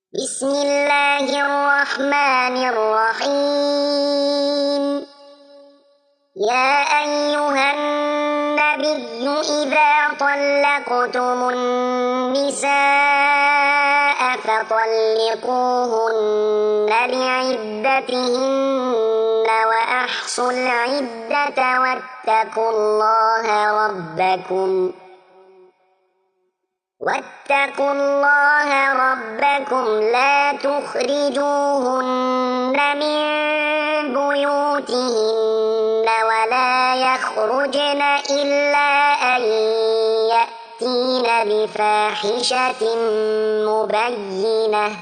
بسم الله الرحمن الرحيم. يا أيها النبي إذا طلقتم النساء فطلقوهن لعدتهن وأحصوا العدة واتقوا الله ربكم لا تخرجوهن من بيوتهن ولا يخرجن إلا أن يأتين بفاحشة مبينة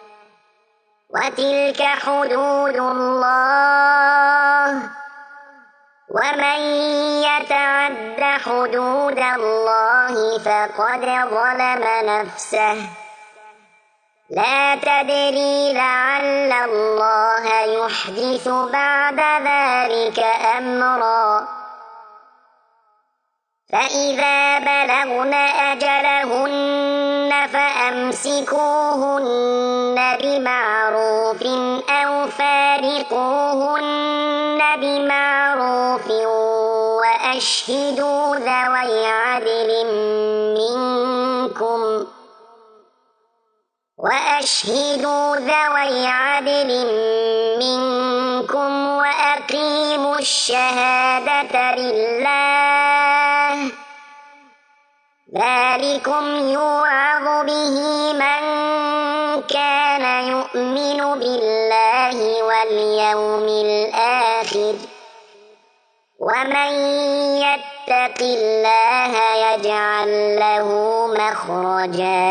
وتلك حدود الله ومن يتعد حدود الله فقد ظلم نفسه لا تدري لعل الله يحدث بعد ذلك أمرا فإذا بلغن أجلهن فأمسكوهن بمعروف أو فارقوهن بمعروف وأشهدوا ذوي عدل منكم وأقيموا الشهادة لله ذلكم يوعظ به من كان يؤمن بالله واليوم الآخر ومن يتق الله يجعل له مخرجا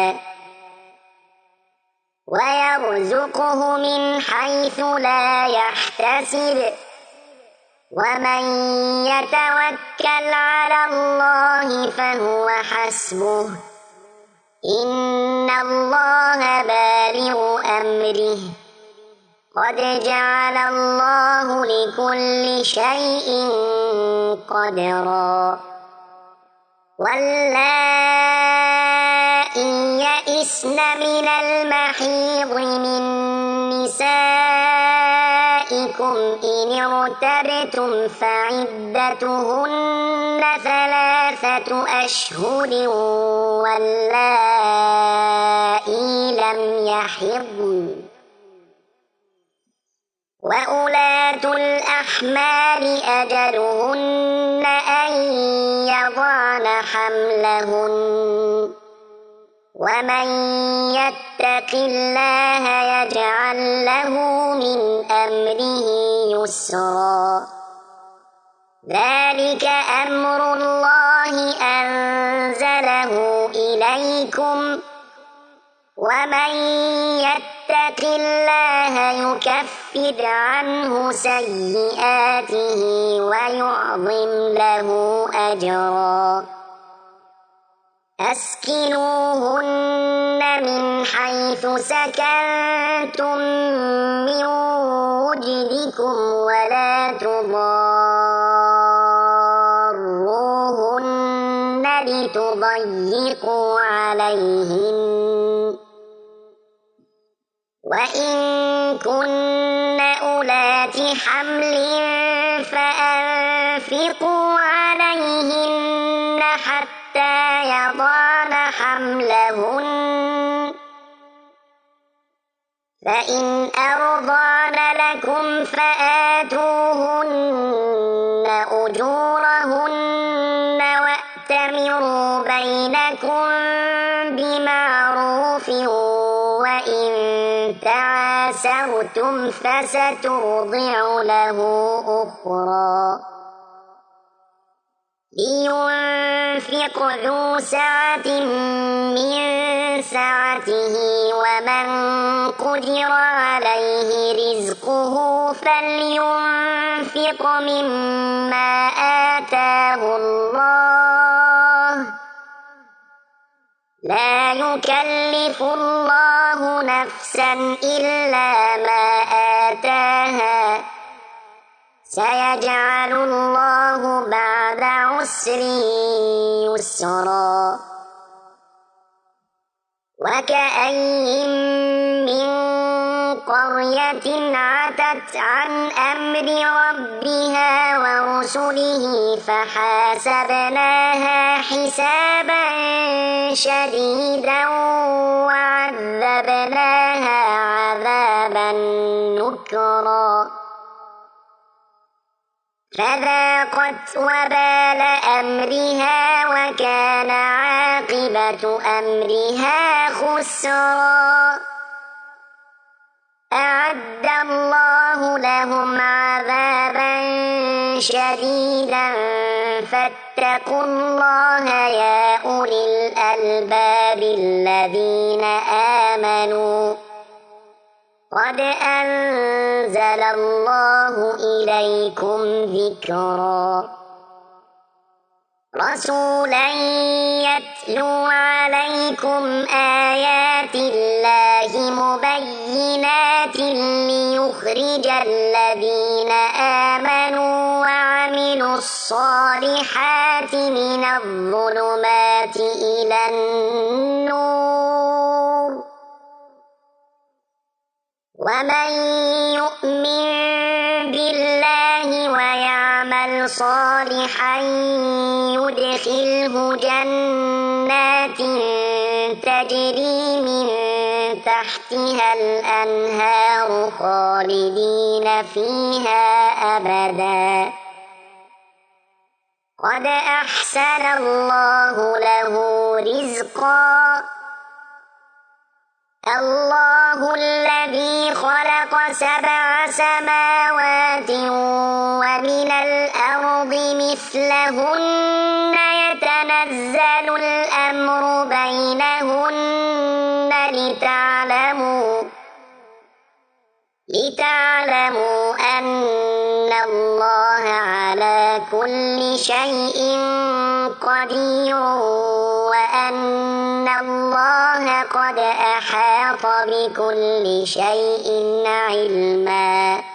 ويرزقه من حيث لا يحتسب ومن يتوكل على الله فهو حسبه إن الله بالغ أمره قد جعل الله لكل شيء قدرا واللائي يئسن من المحيض من نسائكم إن ارتبتم فعدتهن 3 أشهر واللائي لم يحضن وأولاة الأحمال أجلهن أن يضعن حملهن ومن يتق الله يجعل له من أمره يسرا ذلك أمر الله أنزله إليكم ومن يتق الله يكفر عنه سيئاته ويعظم له أجرا أسكنوهن من حيث سكنتم من وجدكم ولا تضاروهن لتضيقوا عليهن وإن كن أولات حمل فأنفقوا عليهن حتى يضعن حملهن فإن أرضعن لكم فآتوهن أجورهن وأتمروا بينكم بمعروف وإن تعاسرتم فسترضع له أخرى لينفق ذو سعة من سعته ومن قدر عليه رزقه فلينفق مما آتاه الله لا يكلف الله نفسا إلا ما آتاها سيجعل الله بعد عسر يسرا وكأين من قرية عتت عن أمر ربها ورسله فحاسبناها حسابا شديدا وعذبناها عذابا نكرا فذاقت وبال أمرها وكان عاقبة أمرها خسرا أعد الله لهم عذابا شديدا فاتقوا الله يا أولي الألباب الذين آمنوا قد أنزل الله إليكم ذكرا رسولا يتلو عليكم آيات الله مبينات ليخرج الذين آمنوا وعملوا الصالحات من الظلمات إلى النور ومن يؤمن بالله ويعمل صالحا يدخله جنات تجري من تحتها الأنهار خالدين فيها أبدا قد أحسن الله له رزقا الله الذي خلق 7 سماوات ومن الأرض مثلهن يتنزل الأمر بينهن لتعلموا أن الله على كل شيء قدير وأن الله قد أحاط بكل شيء علما